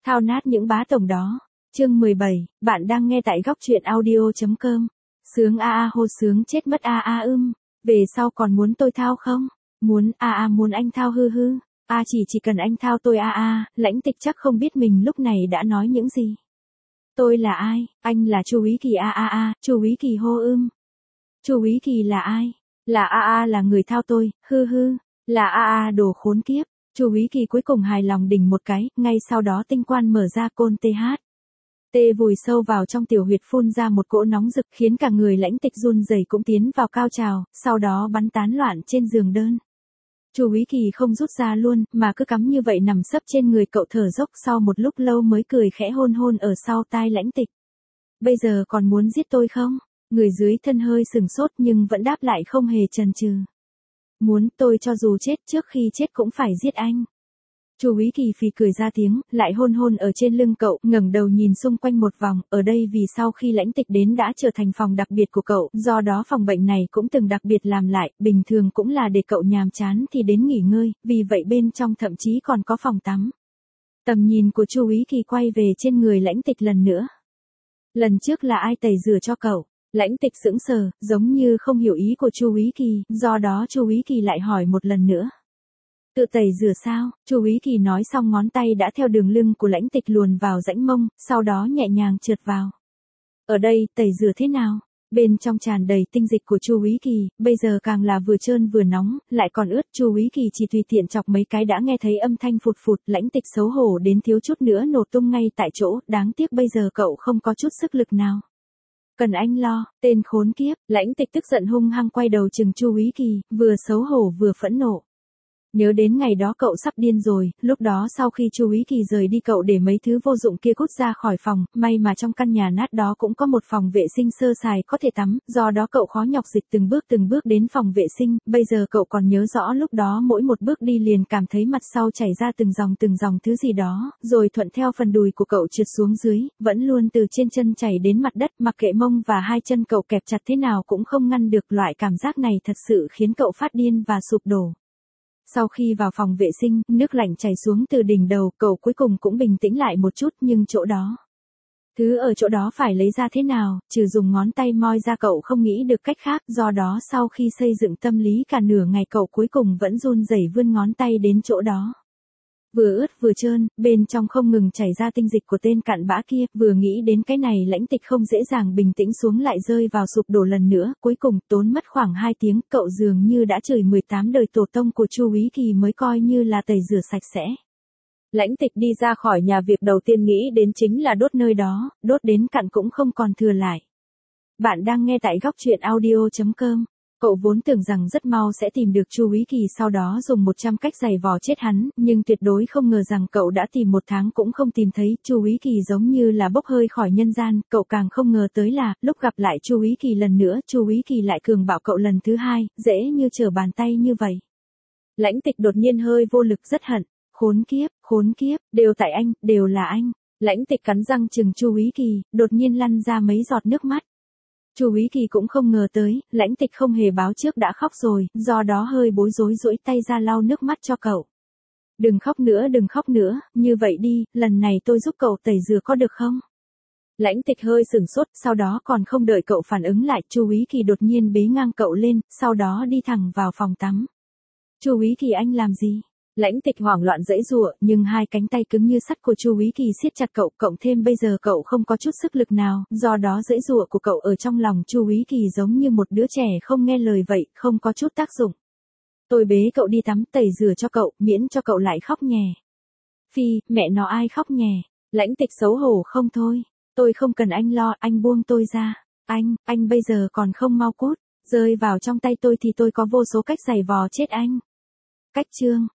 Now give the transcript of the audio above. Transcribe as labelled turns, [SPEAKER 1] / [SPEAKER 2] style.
[SPEAKER 1] Thao nát những bá tổng đó. Chương 17, bạn đang nghe tại góc truyện audio.com. Sướng a a hô sướng chết mất a a về sau còn muốn tôi thao không? Muốn a a muốn anh thao hư hư. Chỉ cần anh thao tôi a a, Lãnh Tịch chắc không biết mình lúc này đã nói những gì. Tôi là ai? Anh là Chu Úy Kỳ a a a, Chu Úy Kỳ hô Chu Úy Kỳ là ai? Là a a là người thao tôi, hư hư, là a a đồ khốn kiếp. Chu Úy Kỳ cuối cùng hài lòng đỉnh một cái, ngay sau đó tinh quan mở ra côn TH. Tê vùi sâu vào trong tiểu huyệt phun ra một cỗ nóng rực khiến cả người Lãnh Tịch run rẩy cũng tiến vào cao trào, sau đó bắn tán loạn trên giường đơn. Chu Úy Kỳ không rút ra luôn, mà cứ cắm như vậy nằm sấp trên người cậu thở dốc, sau một lúc lâu mới cười khẽ hôn hôn ở sau tai Lãnh Tịch. Bây giờ còn muốn giết tôi không? Người dưới thân hơi sừng sốt nhưng vẫn đáp lại không hề chần chừ. Muốn, tôi cho dù chết trước khi chết cũng phải giết anh. Chu Úy Kỳ phì cười ra tiếng, lại hôn hôn ở trên lưng cậu, ngẩng đầu nhìn xung quanh một vòng, ở đây vì sau khi Lãnh Tịch đến đã trở thành phòng đặc biệt của cậu, do đó phòng bệnh này cũng từng đặc biệt làm lại, bình thường cũng là để cậu nhàm chán thì đến nghỉ ngơi, vì vậy bên trong thậm chí còn có phòng tắm. Tầm nhìn của Chu Úy Kỳ quay về trên người Lãnh Tịch lần nữa. Lần trước là ai tẩy rửa cho cậu? Lãnh Tịch sững sờ, giống như không hiểu ý của Chu Úy Kỳ, do đó Chu Úy Kỳ lại hỏi một lần nữa. Tự tẩy rửa sao? Chu Úy Kỳ nói xong ngón tay đã theo đường lưng của Lãnh Tịch luồn vào rãnh mông, sau đó nhẹ nhàng trượt vào. Ở đây, tẩy rửa thế nào? Bên trong tràn đầy tinh dịch của Chu Úy Kỳ, bây giờ càng là vừa trơn vừa nóng, lại còn ướt. Chu Úy Kỳ chỉ tùy tiện chọc mấy cái đã nghe thấy âm thanh phụt phụt, Lãnh Tịch xấu hổ đến thiếu chút nữa nổ tung ngay tại chỗ, đáng tiếc bây giờ cậu không có chút sức lực nào. Cần anh lo, tên khốn kiếp. Lãnh Tịch tức giận hung hăng quay đầu chừng Chu Úy Kỳ, vừa xấu hổ vừa phẫn nộ. Nhớ đến ngày đó cậu sắp điên rồi, lúc đó sau khi Chu Úy Kỳ rời đi cậu để mấy thứ vô dụng kia cút ra khỏi phòng, may mà trong căn nhà nát đó cũng có một phòng vệ sinh sơ sài có thể tắm, do đó cậu khó nhọc dịch từng bước đến phòng vệ sinh, bây giờ cậu còn nhớ rõ lúc đó mỗi một bước đi liền cảm thấy mặt sau chảy ra từng dòng thứ gì đó, rồi thuận theo phần đùi của cậu trượt xuống dưới, vẫn luôn từ trên chân chảy đến mặt đất, mặc kệ mông và hai chân cậu kẹp chặt thế nào cũng không ngăn được, loại cảm giác này thật sự khiến cậu phát điên và sụp đổ. Sau khi vào phòng vệ sinh, nước lạnh chảy xuống từ đỉnh đầu, cậu cuối cùng cũng bình tĩnh lại một chút, nhưng chỗ đó. Thứ ở chỗ đó phải lấy ra thế nào, trừ dùng ngón tay moi ra cậu không nghĩ được cách khác, do đó sau khi xây dựng tâm lý cả nửa ngày cậu cuối cùng vẫn run rẩy vươn ngón tay đến chỗ đó. Vừa ướt vừa trơn, bên trong không ngừng chảy ra tinh dịch của tên cặn bã kia, vừa nghĩ đến cái này Lãnh Tịch không dễ dàng bình tĩnh xuống lại rơi vào sụp đổ lần nữa, cuối cùng tốn mất khoảng 2 tiếng, cậu dường như đã chửi 18 đời tổ tông của Chu Úy Kỳ mới coi như là tẩy rửa sạch sẽ. Lãnh Tịch đi ra khỏi nhà việc đầu tiên nghĩ đến chính là đốt nơi đó, đốt đến cặn cũng không còn thừa lại. Bạn đang nghe tại góc truyện audio.com. Cậu vốn tưởng rằng rất mau sẽ tìm được Chu Úy Kỳ sau đó dùng 100 cách giày vò chết hắn, nhưng tuyệt đối không ngờ rằng cậu đã tìm 1 tháng cũng không tìm thấy. Chu Úy Kỳ giống như là bốc hơi khỏi nhân gian, cậu càng không ngờ tới là, lúc gặp lại Chu Úy Kỳ lần nữa, Chu Úy Kỳ lại cường bạo cậu lần thứ 2, dễ như trở bàn tay như vậy. Lãnh Tịch đột nhiên hơi vô lực rất hận, khốn kiếp, đều tại anh, đều là anh. Lãnh Tịch cắn răng chừng Chu Úy Kỳ, đột nhiên lăn ra mấy giọt nước mắt. Chu Úy Kỳ cũng không ngờ tới, Lãnh Tịch không hề báo trước đã khóc rồi, do đó hơi bối rối duỗi tay ra lau nước mắt cho cậu. Đừng khóc nữa, như vậy đi, lần này tôi giúp cậu tẩy rửa có được không? Lãnh Tịch hơi sửng sốt, sau đó còn không đợi cậu phản ứng lại, Chu Úy Kỳ đột nhiên bế ngang cậu lên, sau đó đi thẳng vào phòng tắm. Chu Úy Kỳ anh làm gì? Lãnh Tịch hoảng loạn giãy giụa, nhưng hai cánh tay cứng như sắt của Chu Úy Kỳ siết chặt cậu, cộng thêm bây giờ cậu không có chút sức lực nào, do đó giãy giụa của cậu ở trong lòng Chu Úy Kỳ giống như một đứa trẻ không nghe lời vậy, không có chút tác dụng. Tôi bế cậu đi tắm, tẩy rửa cho cậu, miễn cho cậu lại khóc nhè. Phi, mẹ nó ai khóc nhè? Lãnh Tịch xấu hổ không thôi. Tôi không cần anh lo, anh buông tôi ra. Anh bây giờ còn không mau cút, rơi vào trong tay tôi thì tôi có vô số cách giày vò chết anh. Cách chương